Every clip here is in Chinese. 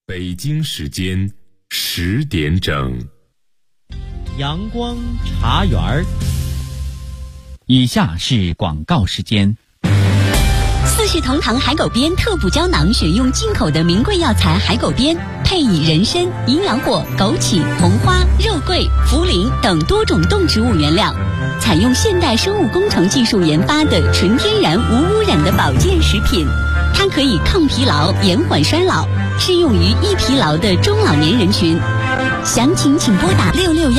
北京时间10点整， 阳光茶园儿。 以下是广告时间。 四世同堂海狗鞭特补胶囊选用进口的名贵药材海狗鞭，配以人参、营养果、枸杞、红花、肉桂、茯苓等多种动植物原料，采用现代生物工程技术研发的纯天然无污染的保健食品。它可以抗疲劳、延缓衰老，适用于易疲劳的中老年人群。详情请拨打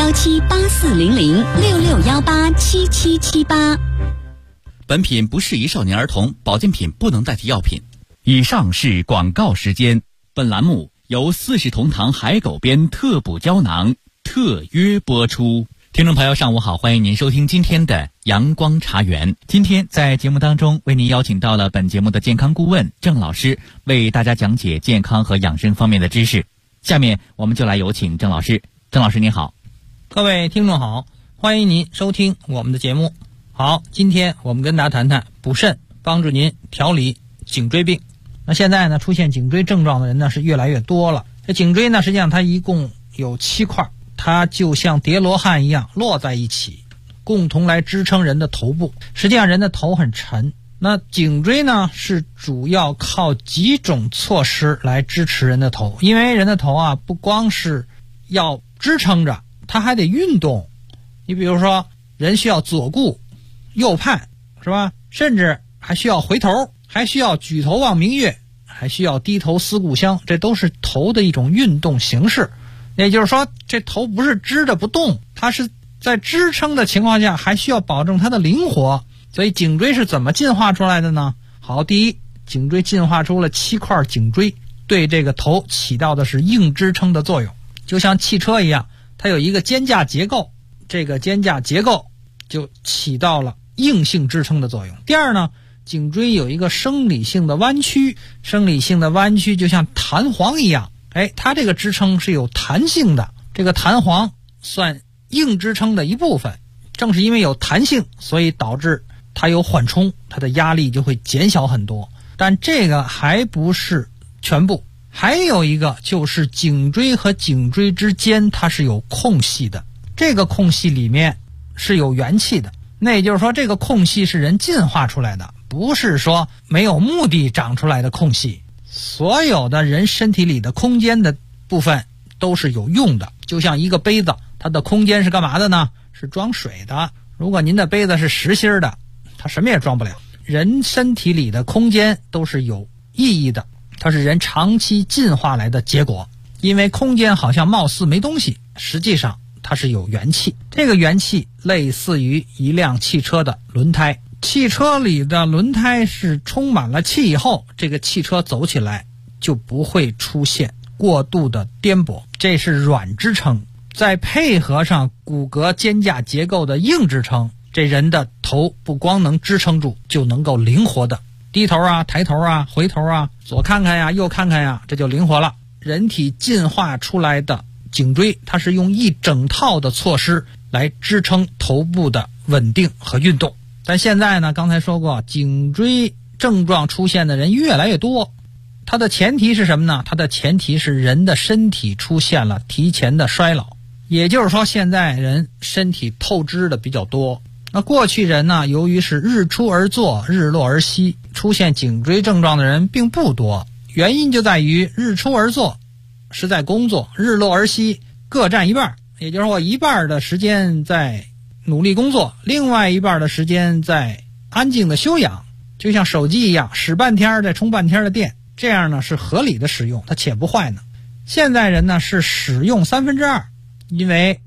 6617840066187778。 本品不适宜少年儿童，保健品不能代替药品。以上是广告时间。本栏目由四世同堂海狗鞭特补胶囊特约播出。听众朋友上午好，欢迎您收听今天的阳光茶园。今天在节目当中为您邀请到了本节目的健康顾问郑老师，为大家讲解健康和养生方面的知识。下面我们就来有请郑老师。郑老师您好。 各位听众好，欢迎您收听我们的节目。好，今天我们跟大家谈谈补肾，帮助您调理颈椎病。那现在呢，出现颈椎症状的人呢是越来越多了。这颈椎呢，实际上它一共有7块，它就像叠罗汉一样摞在一起，共同来支撑人的头部。实际上人的头很沉，那颈椎呢是主要靠几种措施来支持人的头，因为人的头啊不光是要支撑着，它还得运动。你比如说人需要左顾右盼，是吧？甚至还需要回头，还需要举头望明月，还需要低头思故乡，这都是头的一种运动形式。也就是说，这头不是支着不动，它是在支撑的情况下还需要保证它的灵活。所以颈椎是怎么进化出来的呢？好，第一，颈椎进化出了7块颈椎，对这个头起到的是硬支撑的作用，就像汽车一样，它有一个肩架结构，这个肩架结构就起到了硬性支撑的作用。第二呢，颈椎有一个生理性的弯曲，生理性的弯曲就像弹簧一样，它这个支撑是有弹性的，这个弹簧算硬支撑的一部分。正是因为有弹性，所以导致它有缓冲，它的压力就会减小很多。但这个还不是全部，还有一个就是颈椎和颈椎之间它是有空隙的，这个空隙里面是有元气的。那也就是说，这个空隙是人进化出来的，不是说没有目的长出来的空隙。所有的人身体里的空间的部分都是有用的，就像一个杯子，它的空间是干嘛的呢？是装水的。如果您的杯子是实心的，它什么也装不了。人身体里的空间都是有意义的，它是人长期进化来的结果。因为空间好像貌似没东西，实际上它是有元气，这个元气类似于一辆汽车的轮胎。汽车里的轮胎是充满了气以后，这个汽车走起来就不会出现过度的颠簸，这是软支撑。再配合上骨骼肩架结构的硬支撑，这人的头不光能支撑住，就能够灵活的低头啊、抬头啊、回头啊、左看看呀、右看看呀，这就灵活了。人体进化出来的颈椎，它是用一整套的措施来支撑头部的稳定和运动。但现在呢，刚才说过，颈椎症状出现的人越来越多，它的前提是什么呢？它的前提是人的身体出现了提前的衰老。也就是说，现在人身体透支的比较多。那过去人呢，由于是日出而作，日落而息，出现颈椎症状的人并不多。原因就在于日出而作是在工作，日落而息各占一半，也就是说我一半的时间在努力工作，另外一半的时间在安静的休养，就像手机一样，使半天再充半天的电，这样呢是合理的使用，它且不坏呢。现在人呢是使用2/3，因为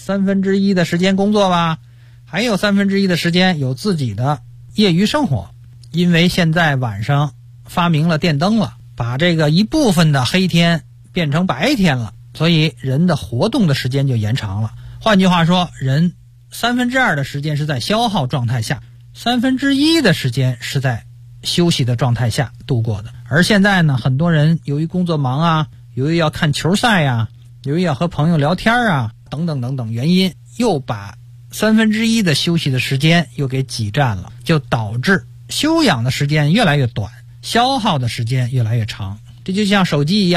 1/3的时间工作吧，还有1/3的时间有自己的业余生活。因为现在晚上发明了电灯了，把这个一部分的黑天变成白天了，所以人的活动的时间就延长了。换句话说，人2/3的时间是在消耗状态下，1/3的时间是在休息的状态下度过的。而现在呢，很多人由于工作忙啊，由于要看球赛啊，由于要和朋友聊天啊，等等等等原因，又把1/3的休息的时间又给挤占了，就导致休养的时间越来越短，消耗的时间越来越长。这就像手机一样，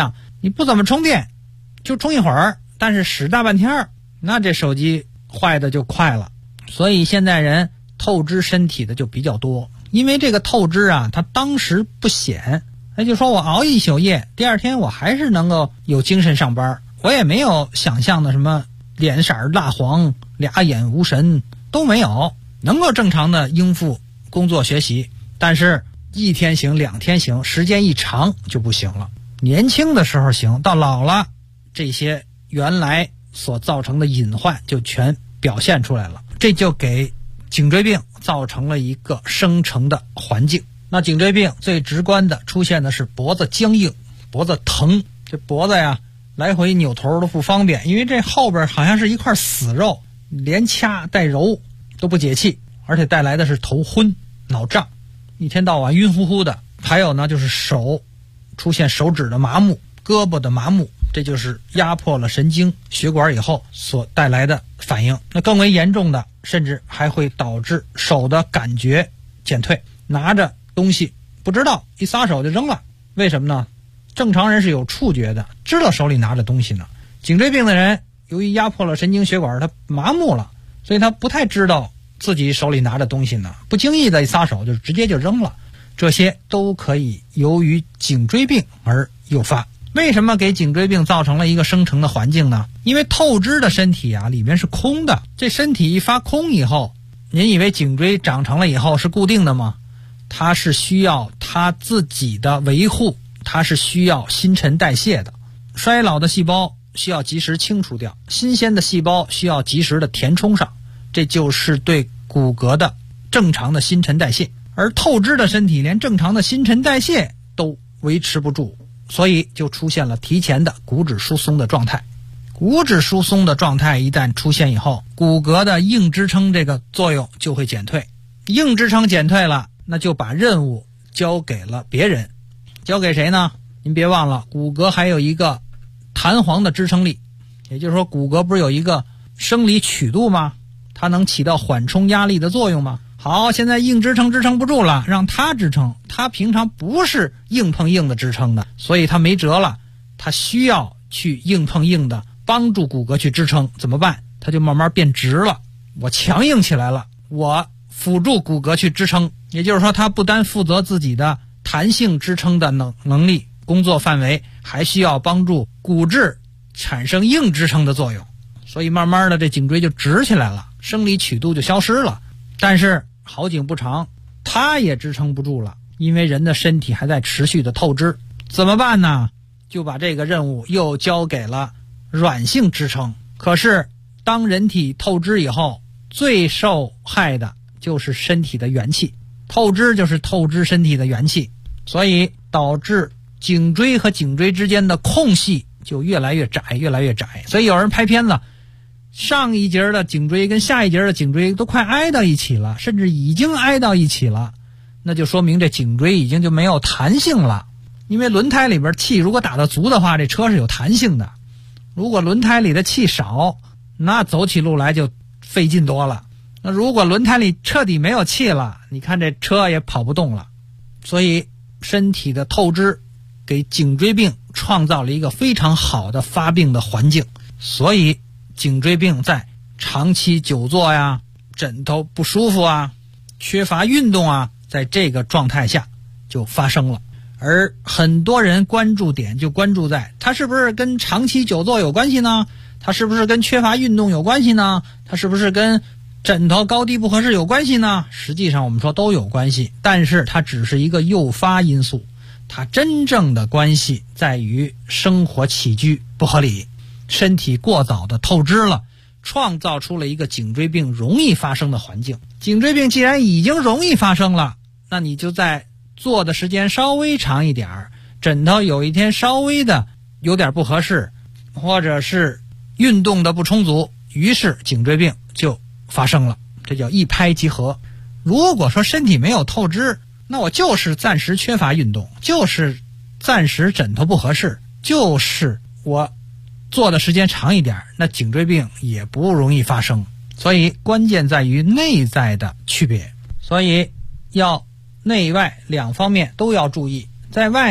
你不怎么充电，就充一会儿，但是使大半天，那这手机坏的就快了。所以现在人透支身体的就比较多，因为这个透支啊，它当时不显，那就说我熬一宿夜，第二天我还是能够有精神上班，我也没有想象的什么脸色蜡黄、俩眼无神都没有，能够正常的应付工作学习。但是1天行2天行，时间一长就不行了。年轻的时候行，到老了，这些原来所造成的隐患就全表现出来了，这就给颈椎病造成了一个生成的环境。那颈椎病最直观的出现的是脖子僵硬、脖子疼，这脖子呀来回扭头都不方便，因为这后边好像是一块死肉，连掐带揉都不解气，而且带来的是头昏脑胀，一天到晚晕乎乎的。还有呢，就是手出现手指的麻木、胳膊的麻木，这就是压迫了神经血管以后所带来的反应。那更为严重的，甚至还会导致手的感觉减退，拿着东西不知道，一撒手就扔了。为什么呢？正常人是有触觉的，知道手里拿着东西呢。颈椎病的人由于压迫了神经血管，他麻木了，所以他不太知道自己手里拿着东西呢，不经意的一撒手就直接就扔了。这些都可以由于颈椎病而诱发。为什么给颈椎病造成了一个生成的环境呢？因为透支的身体啊，里面是空的，这身体一发空以后，您以为颈椎长成了以后是固定的吗？它是需要它自己的维护，它是需要新陈代谢的。衰老的细胞需要及时清除掉，新鲜的细胞需要及时的填充上，这就是对骨骼的正常的新陈代谢。而透支的身体连正常的新陈代谢都维持不住，所以就出现了提前的骨质疏松的状态。骨质疏松的状态一旦出现以后，骨骼的硬支撑这个作用就会减退，硬支撑减退了，那就把任务交给了别人。交给谁呢？您别忘了，骨骼还有一个弹簧的支撑力，也就是说骨骼不是有一个生理曲度吗？它能起到缓冲压力的作用吗？好，现在硬支撑支撑不住了，让它支撑，它平常不是硬碰硬的支撑的，所以它没辙了，它需要去硬碰硬的帮助骨骼去支撑，怎么办？它就慢慢变直了，我强硬起来了，我辅助骨骼去支撑，也就是说它不单负责自己的弹性支撑的能力工作范围，还需要帮助骨质产生硬支撑的作用，所以慢慢的这颈椎就直起来了，生理曲度就消失了。但是好景不长，它也支撑不住了，因为人的身体还在持续的透支，怎么办呢？就把这个任务又交给了软性支撑。可是当人体透支以后，最受害的就是身体的元气，透支就是透支身体的元气，所以导致颈椎和颈椎之间的空隙就越来越窄，越来越窄。所以有人拍片子，上一节的颈椎跟下一节的颈椎都快挨到一起了，甚至已经挨到一起了，那就说明这颈椎已经就没有弹性了。因为轮胎里边气如果打得足的话，这车是有弹性的，如果轮胎里的气少，那走起路来就费劲多了。那如果轮胎里彻底没有气了，你看这车也跑不动了。所以身体的透支给颈椎病创造了一个非常好的发病的环境，所以颈椎病在长期久坐呀、枕头不舒服啊、缺乏运动啊，在这个状态下就发生了。而很多人关注点就关注在它是不是跟长期久坐有关系呢？它是不是跟缺乏运动有关系呢？它是不是跟枕头高低不合适有关系呢？实际上我们说都有关系，但是它只是一个诱发因素，它真正的关系在于生活起居不合理，身体过早的透支了，创造出了一个颈椎病容易发生的环境。颈椎病既然已经容易发生了，那你就在坐的时间稍微长一点，枕头有一天稍微的有点不合适，或者是运动的不充足，于是颈椎病就发生了，这叫一拍即合。如果说身体没有透支，那我就是暂时缺乏运动，就是暂时枕头不合适，就是我坐的时间长一点，那颈椎病也不容易发生。所以关键在于内在的区别，所以要内外两方面都要注意。在外呢，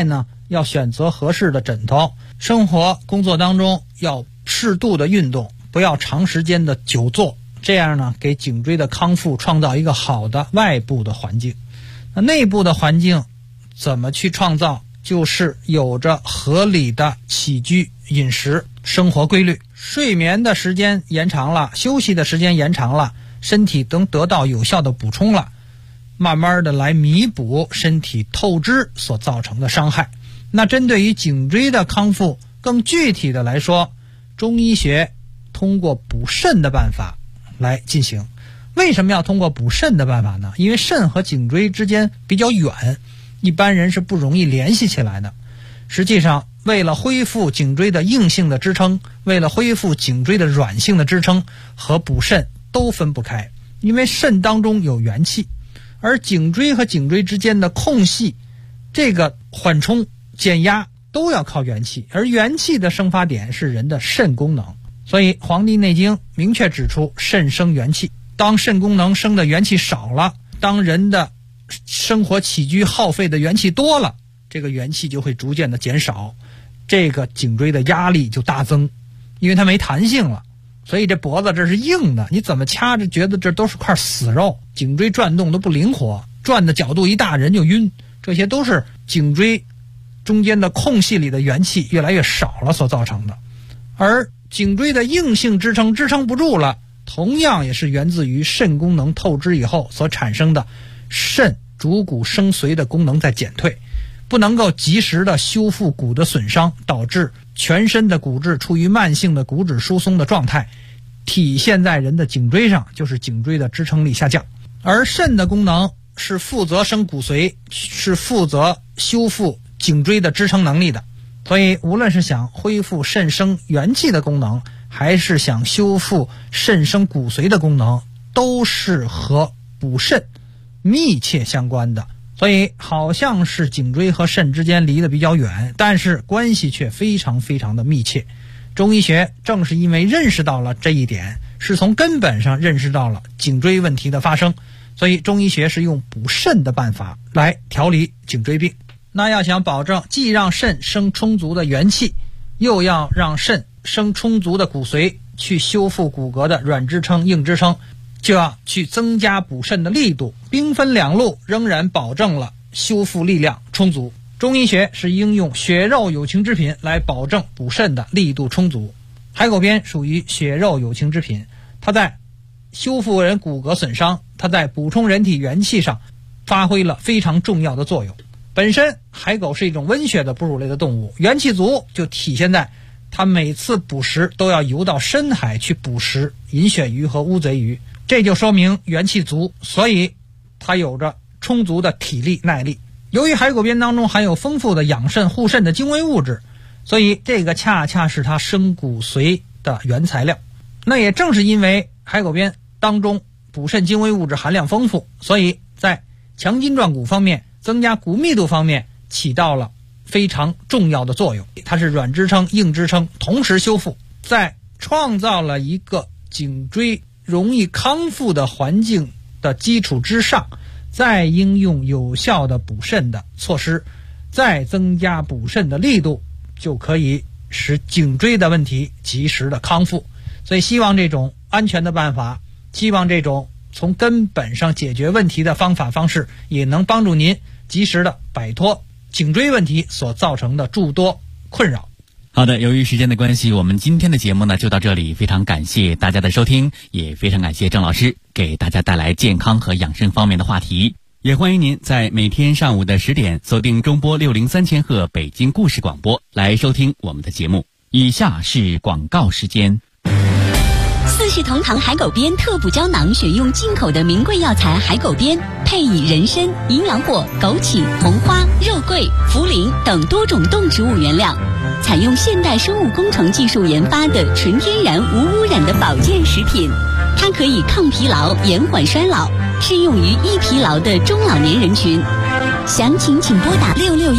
要选择合适的枕头，生活工作当中要适度的运动，不要长时间的久坐，这样呢给颈椎的康复创造一个好的外部的环境。那内部的环境怎么去创造？就是有着合理的起居饮食生活规律，睡眠的时间延长了，休息的时间延长了，身体能得到有效的补充了，慢慢的来弥补身体透支所造成的伤害。那针对于颈椎的康复，更具体的来说，中医学通过补肾的办法来进行。为什么要通过补肾的办法呢？因为肾和颈椎之间比较远，一般人是不容易联系起来的。实际上，为了恢复颈椎的硬性的支撑，为了恢复颈椎的软性的支撑，和补肾都分不开。因为肾当中有元气，而颈椎和颈椎之间的空隙，这个缓冲减压都要靠元气，而元气的生发点是人的肾功能。所以《黄帝内经》明确指出，肾生元气。当肾功能生的元气少了，当人的生活起居耗费的元气多了，这个元气就会逐渐的减少，这个颈椎的压力就大增，因为它没弹性了。所以这脖子这是硬的，你怎么掐着觉得这都是块死肉，颈椎转动都不灵活，转的角度一大人就晕，这些都是颈椎中间的空隙里的元气越来越少了所造成的。而颈椎的硬性支撑不住了，同样也是源自于肾功能透支以后所产生的肾主骨生髓的功能在减退，不能够及时的修复骨的损伤，导致全身的骨质处于慢性的骨质疏松的状态，体现在人的颈椎上，就是颈椎的支撑力下降。而肾的功能是负责生骨髓，是负责修复颈椎的支撑能力的。所以无论是想恢复肾生元气的功能，还是想修复肾生骨髓的功能，都是和补肾密切相关的。所以好像是颈椎和肾之间离得比较远，但是关系却非常非常的密切。中医学正是因为认识到了这一点，是从根本上认识到了颈椎问题的发生，所以中医学是用补肾的办法来调理颈椎病。那要想保证既让肾生充足的元气，又要让肾生充足的骨髓，去修复骨骼的软支撑硬支撑，就要去增加补肾的力度，兵分两路，仍然保证了修复力量充足。中医学是应用血肉有情之品来保证补肾的力度充足。海狗鞭属于血肉有情之品，它在修复人骨骼损伤，它在补充人体元气上发挥了非常重要的作用。本身海狗是一种温血的哺乳类的动物，元气足就体现在它每次捕食都要游到深海去捕食银鳕鱼和乌贼鱼，这就说明元气足，所以它有着充足的体力耐力。由于海狗鞭当中含有丰富的养肾护肾的精微物质，所以这个恰恰是它生骨髓的原材料。那也正是因为海狗鞭当中补肾精微物质含量丰富，所以在强筋壮骨方面，增加骨密度方面起到了非常重要的作用。它是软支撑硬支撑同时修复，在创造了一个颈椎容易康复的环境的基础之上，再应用有效的补肾的措施，再增加补肾的力度，就可以使颈椎的问题及时的康复。所以希望这种安全的办法，希望这种从根本上解决问题的方法方式，也能帮助您及时的摆脱颈椎问题所造成的诸多困扰。 好的，由于时间的关系，我们今天的节目呢就到这里，非常感谢大家的收听，也非常感谢郑老师给大家带来健康和养生方面的话题。也欢迎您在每天上午的10点锁定中波603千赫北京故事广播来收听我们的节目。以下是广告时间。 四世同堂海狗鞭特补胶囊选用进口的名贵药材海狗鞭，配以人参、营养果、枸杞、红花、肉桂、茯苓等多种动植物原料，采用现代生物工程技术研发的纯天然无污染的保健食品。它可以抗疲劳、延缓衰老，适用于易疲劳的中老年人群。详情请拨打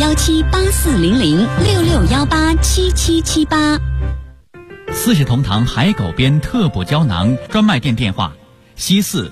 6617840066187778。 四世同堂海狗鞭特补胶囊专卖店电话：74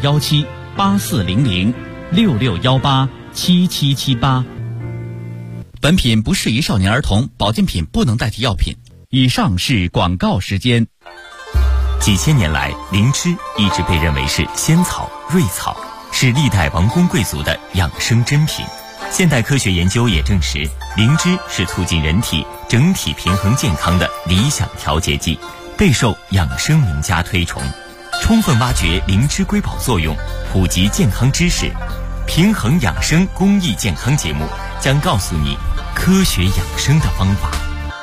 6617840066187778。 本品不适宜少年儿童，保健品不能代替药品。以上是广告时间。 几千年来，灵芝一直被认为是仙草、瑞草，是历代王公贵族的养生珍品。现代科学研究也证实，灵芝是促进人体整体平衡健康的理想调节剂，备受养生名家推崇。充分挖掘灵芝瑰宝作用，普及健康知识，平衡养生公益健康节目将告诉你科学养生的方法。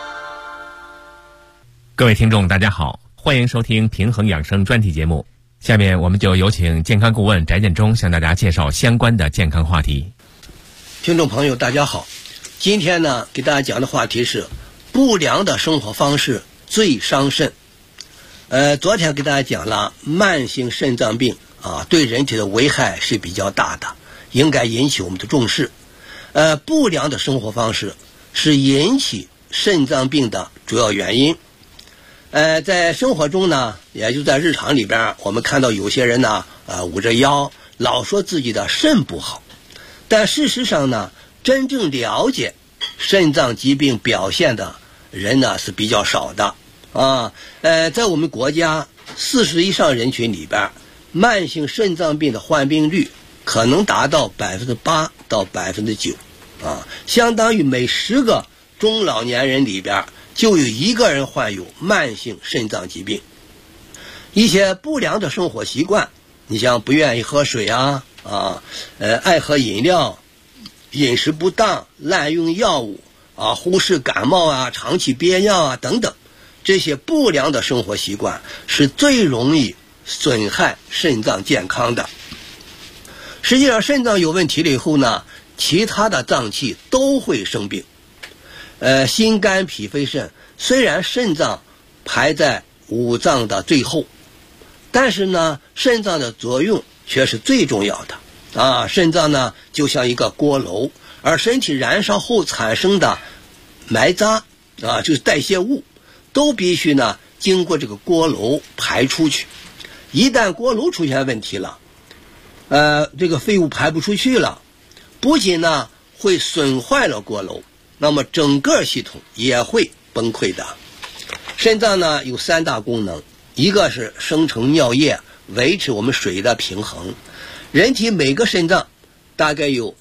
各位听众大家好，欢迎收听平衡养生专题节目。下面我们就有请健康顾问翟建中向大家介绍相关的健康话题。 听众朋友大家好，今天呢给大家讲的话题是不良的生活方式最伤肾。昨天给大家讲了慢性肾脏病对人体的危害是比较大的，应该引起我们的重视。不良的生活方式是引起肾脏病的主要原因。在生活中呢，也就在日常里边，我们看到有些人呢捂着腰，老说自己的肾不好。但事实上呢，真正了解肾脏疾病表现的人呢是比较少的在我们国家40以上人群里边，慢性肾脏病的患病率可能达到8%到9%相当于每10个中老年人里边就有1个人患有慢性肾脏疾病。一些不良的生活习惯，你像不愿意喝水爱喝饮料，饮食不当，滥用药物忽视感冒长期憋尿等等，这些不良的生活习惯是最容易损害肾脏健康的。实际上肾脏有问题了以后呢，其他的脏器都会生病。心肝脾肺肾虽然肾脏排在五脏的最后，但是呢肾脏的作用却是最重要的肾脏呢就像一个锅炉，而身体燃烧后产生的埋渣就是代谢物，都必须呢经过这个锅炉排出去。一旦锅炉出现问题了，这个废物排不出去了，不仅呢会损坏了锅炉，那么整个系统也会崩溃的。肾脏呢有3大功能，一个是生成尿液，维持我们水的平衡。人体每个肾脏大概有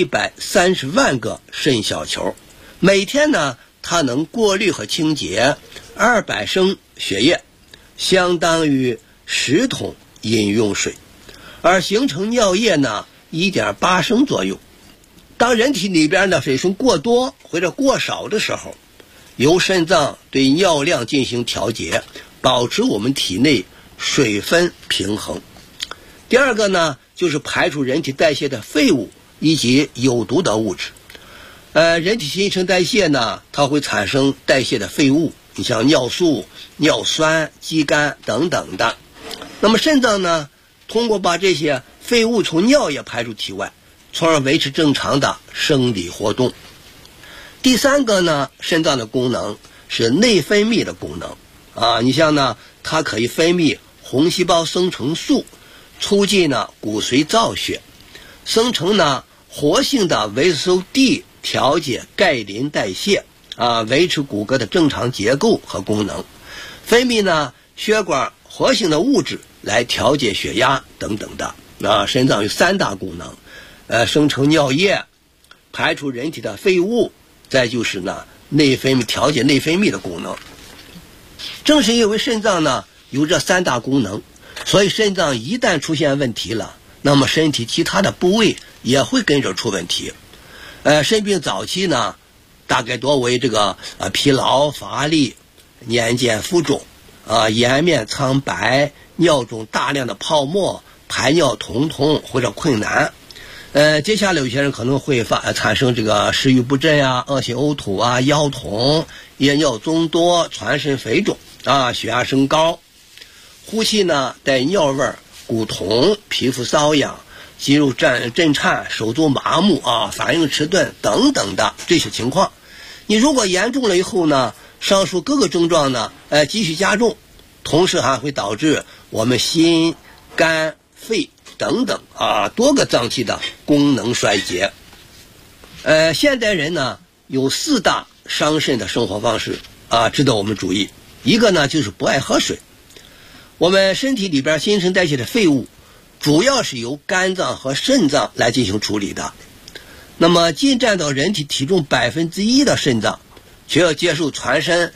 130万个肾小球，每天呢它能过滤和清洁200升血液，相当于10桶饮用水。而形成尿液呢 1.8 升左右。当人体里边的水分过多或者过少的时候，由肾脏对尿量进行调节，保持我们体内水分平衡。第二个呢就是排除人体代谢的废物以及有毒的物质。人体新陈代谢呢，它会产生代谢的废物，你像尿素、尿酸、肌酐等等的。那么肾脏呢，通过把这些废物从尿液排出体外，从而维持正常的生理活动。第3个呢，肾脏的功能是内分泌的功能你像呢，它可以分泌红细胞生成素，促进呢骨髓造血，生成呢活性的维生素 D， 调节钙磷代谢维持骨骼的正常结构和功能，分泌呢血管活性的物质来调节血压等等的肾脏有3大功能，生成尿液，排除人体的废物，再就是呢内分泌，调节内分泌的功能。正是因为肾脏呢有这3大功能，所以肾脏一旦出现问题了，那么身体其他的部位也会跟着出问题。肾病早期呢大概多为这个疲劳乏力、年间浮肿颜面苍白、尿中大量的泡沫、排尿疼痛或者困难。接下来有些人可能会产生这个食欲不振恶心呕吐腰痛、夜尿增多、全身肥肿血压升高，呼气呢带尿味、骨痛、皮肤瘙痒、肌肉震颤、手足麻木反应迟钝等等的这些情况。你如果严重了以后呢，上述各个症状呢继续加重，同时还会导致我们心、肝、肺等等多个脏器的功能衰竭。现代人呢有4大伤肾的生活方式值得我们注意。一个呢就是不爱喝水。我们身体里边新陈代谢的废物主要是由肝脏和肾脏来进行处理的，那么仅占到人体体重1%的肾脏却要接受全身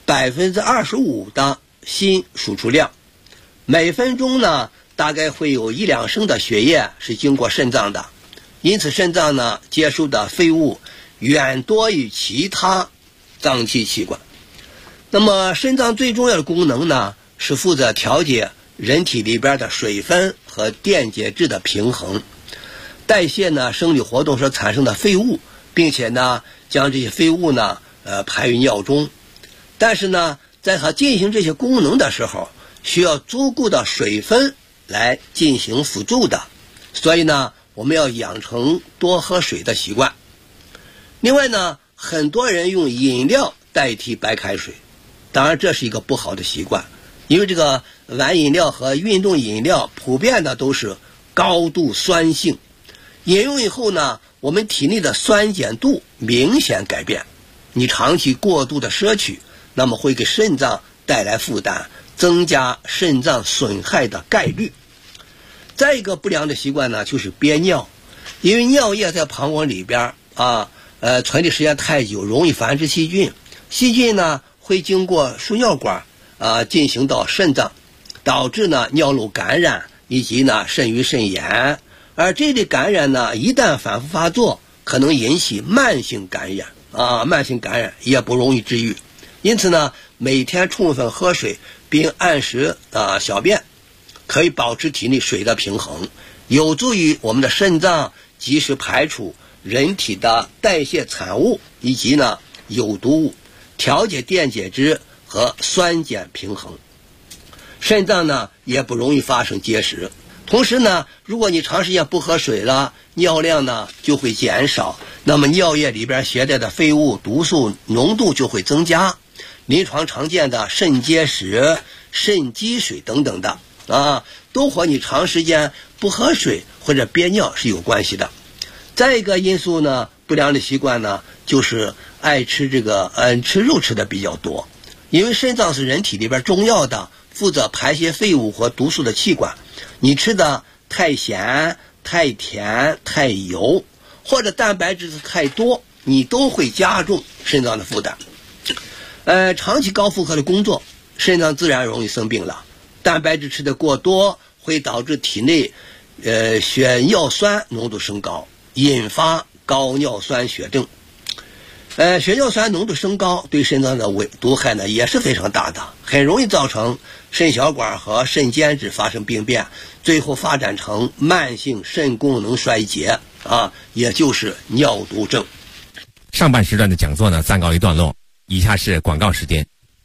25%的锌输出量，每分钟呢大概会有1-2升的血液是经过肾脏的，因此肾脏呢接受的废物远多于其他脏器器官。那么肾脏最重要的功能呢是负责调节人体里边的水分和电解质的平衡，代谢呢生理活动所产生的废物，并且呢将这些废物呢排于尿中。但是呢在它进行这些功能的时候需要足够的水分来进行辅助的，所以呢我们要养成多喝水的习惯。另外呢很多人用饮料代替白开水，当然这是一个不好的习惯，因为这个碗饮料和运动饮料普遍的都是高度酸性，饮用以后呢我们体内的酸碱度明显改变，你长期过度的摄取，那么会给肾脏带来负担，增加肾脏损害的概率。再一个不良的习惯呢就是憋尿，因为尿液在膀胱里边存的时间太久，容易繁殖细菌，细菌呢会经过输尿管进行到肾脏，导致呢尿路感染以及呢肾盂肾炎，而这类感染呢一旦反复发作，可能引起慢性感染慢性感染也不容易治愈。因此呢每天充分喝水并按时小便，可以保持体内水的平衡，有助于我们的肾脏及时排除人体的代谢产物以及呢有毒物，调节电解质和酸碱平衡，肾脏呢也不容易发生结石。同时呢如果你长时间不喝水了，尿量呢就会减少，那么尿液里边携带的废物毒素浓度就会增加，临床常见的肾结石、肾积水等等的都和你长时间不喝水或者憋尿是有关系的。再一个因素呢，不良的习惯呢就是爱吃吃肉吃的比较多，因为肾脏是人体里边重要的负责排泄废物和毒素的器官，你吃的太咸、太甜、太油或者蛋白质太多，你都会加重肾脏的负担。长期高负荷的工作，肾脏自然容易生病了。蛋白质吃的过多会导致体内血尿酸浓度升高，引发高尿酸血症。血尿酸浓度升高对肾脏的毒害呢也是非常大的，很容易造成肾小管和肾间质发生病变，最后发展成慢性肾功能衰竭也就是尿毒症。 上半时段的讲座呢暂告一段落，以下是广告时间。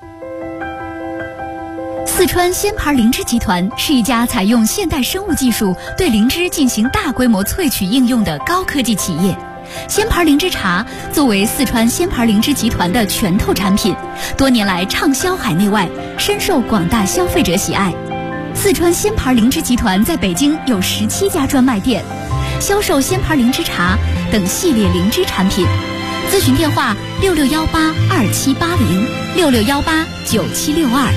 四川鲜牌灵芝集团是一家采用现代生物技术对灵芝进行大规模萃取应用的高科技企业。鲜牌灵芝茶作为四川鲜牌灵芝集团的拳头产品，多年来畅销海内外，深受广大消费者喜爱。四川鲜牌灵芝集团在北京有17家专卖店，销售鲜牌灵芝茶等系列灵芝产品。咨询电话66182780，66189762。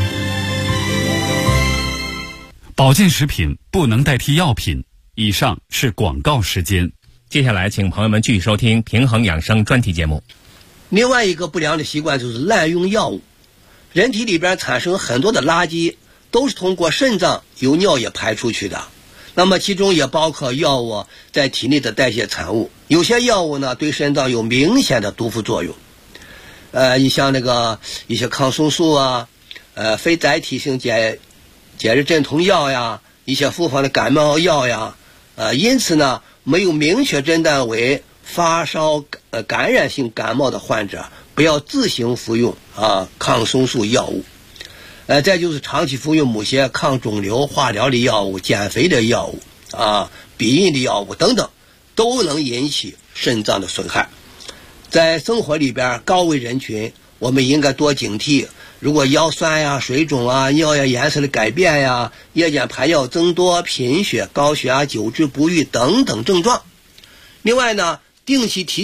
保健食品不能代替药品。以上是广告时间。 接下来请朋友们继续收听平衡养生专题节目。 另外一个不良的习惯就是滥用药物。人体里边产生很多的垃圾都是通过肾脏由尿液排出去的，那么其中也包括药物在体内的代谢产物。有些药物呢对肾脏有明显的毒副作用，你像一些抗生素非载体性解热镇痛药呀，一些复方的感冒药呀，因此呢没有明确诊断为发烧感染性感冒的患者不要自行服用抗生素药物。再就是长期服用某些抗肿瘤、化疗的药物、减肥的药物避孕的药物等等，都能引起肾脏的损害。在生活里边高危人群，我们应该多警惕，如果腰酸呀、水肿尿液颜色的改变呀、夜间排尿增多、贫血、高血压、久治不愈等等症状。另外呢，定期体检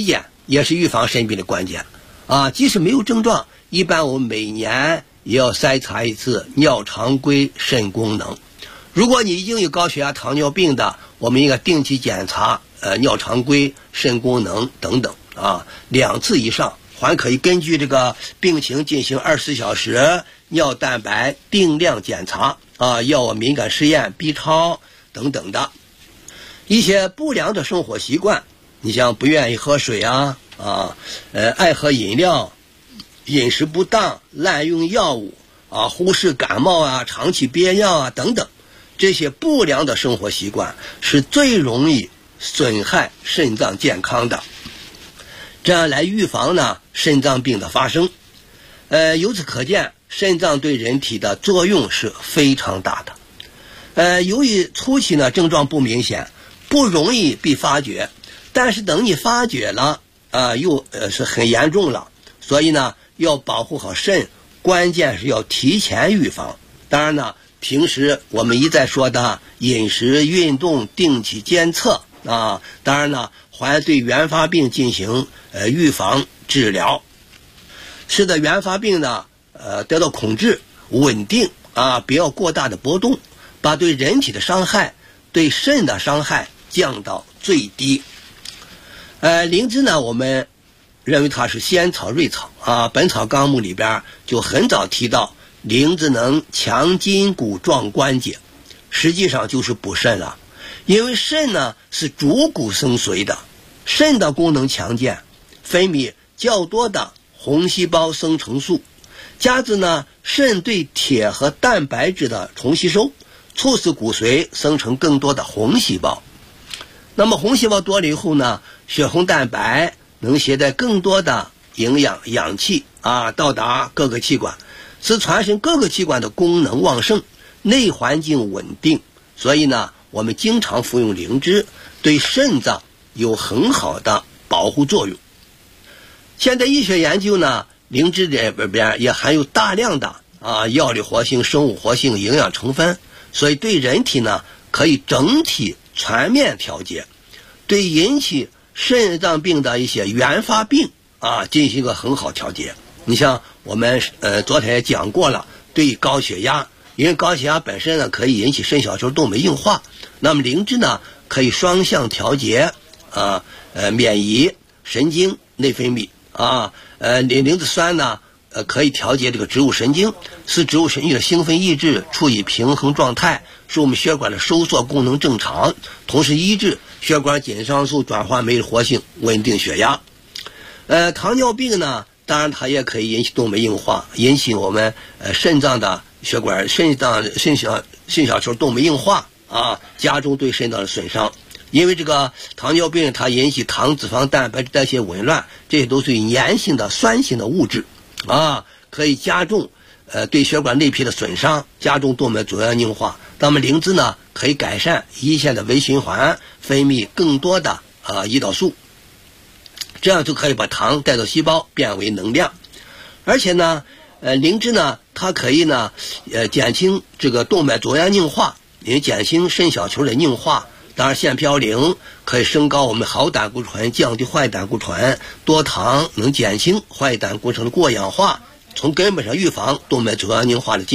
也是预防肾病的关键啊。即使没有症状，一般我们每年也要筛查一次尿常规肾功能。如果你已经有高血压、糖尿病的，我们应该定期检查尿常规、肾功能等等啊，2次以上，还可以根据这个病情进行24小时尿蛋白定量检查啊，药物敏感试验、B 超等等的。一些不良的生活习惯，你像不愿意喝水爱喝饮料、饮食不当、滥用药物忽视感冒长期憋尿等等，这些不良的生活习惯是最容易损害肾脏健康的，这样来预防呢肾脏病的发生。由此可见，肾脏对人体的作用是非常大的。由于初期呢症状不明显，不容易被发觉，但是等你发觉了又是很严重了，所以呢要保护好肾，关键是要提前预防。当然呢，平时我们一再说的饮食、运动、定期监测当然呢还对原发病进行预防治疗，使得原发病呢得到控制、稳定不要过大的波动，把对人体的伤害、对肾的伤害降到最低。灵芝呢，我们认为它是仙草瑞草本草纲目里边就很早提到，灵芝能强筋骨、壮关节，实际上就是补肾了。因为肾呢是主骨生髓的，肾的功能强健，分泌较多的红细胞生成素，加之呢肾对铁和蛋白质的重吸收，促使骨髓生成更多的红细胞。那么红细胞多了以后呢，血红蛋白能携带更多的营养、氧气到达各个器官，使全身各个器官的功能旺盛，内环境稳定。所以呢，我们经常服用灵芝，对肾脏有很好的保护作用。现在医学研究呢，灵芝这边也含有大量的药理活性、生物活性营养成分，所以对人体呢可以整体全面调节，对引起肾脏病的一些原发病进行一个很好调节。你像我们昨天也讲过了，对高血压，因为高血压本身呢可以引起肾小球动脉硬化，那么灵芝呢可以双向调节免疫、神经、内分泌灵芝酸呢可以调节这个植物神经，使植物神经的兴奋抑制处于平衡状态，使我们血管的收缩功能正常，同时抑制血管紧张素转化酶的活性，稳定血压。糖尿病呢，当然它也可以引起动脉硬化，引起我们肾脏的血管、肾小球动脉硬化加重对肾脏的损伤。因为这个糖尿病它引起糖脂肪蛋白质代谢紊乱，这些都是粘性的酸性的物质可以加重对血管内皮的损伤，加重动脉粥样硬化。那么灵芝呢可以改善胰腺的微循环，分泌更多的胰岛素，这样就可以把糖带到细胞变为能量。而且呢灵芝呢它可以呢减轻这个动脉粥样硬化，也减轻肾小球的硬化。当然腺嘌呤可以升高我们好胆固醇，降低坏胆固醇，多糖能减轻坏胆固醇的过氧化，从根本上预防动脉粥样硬化的进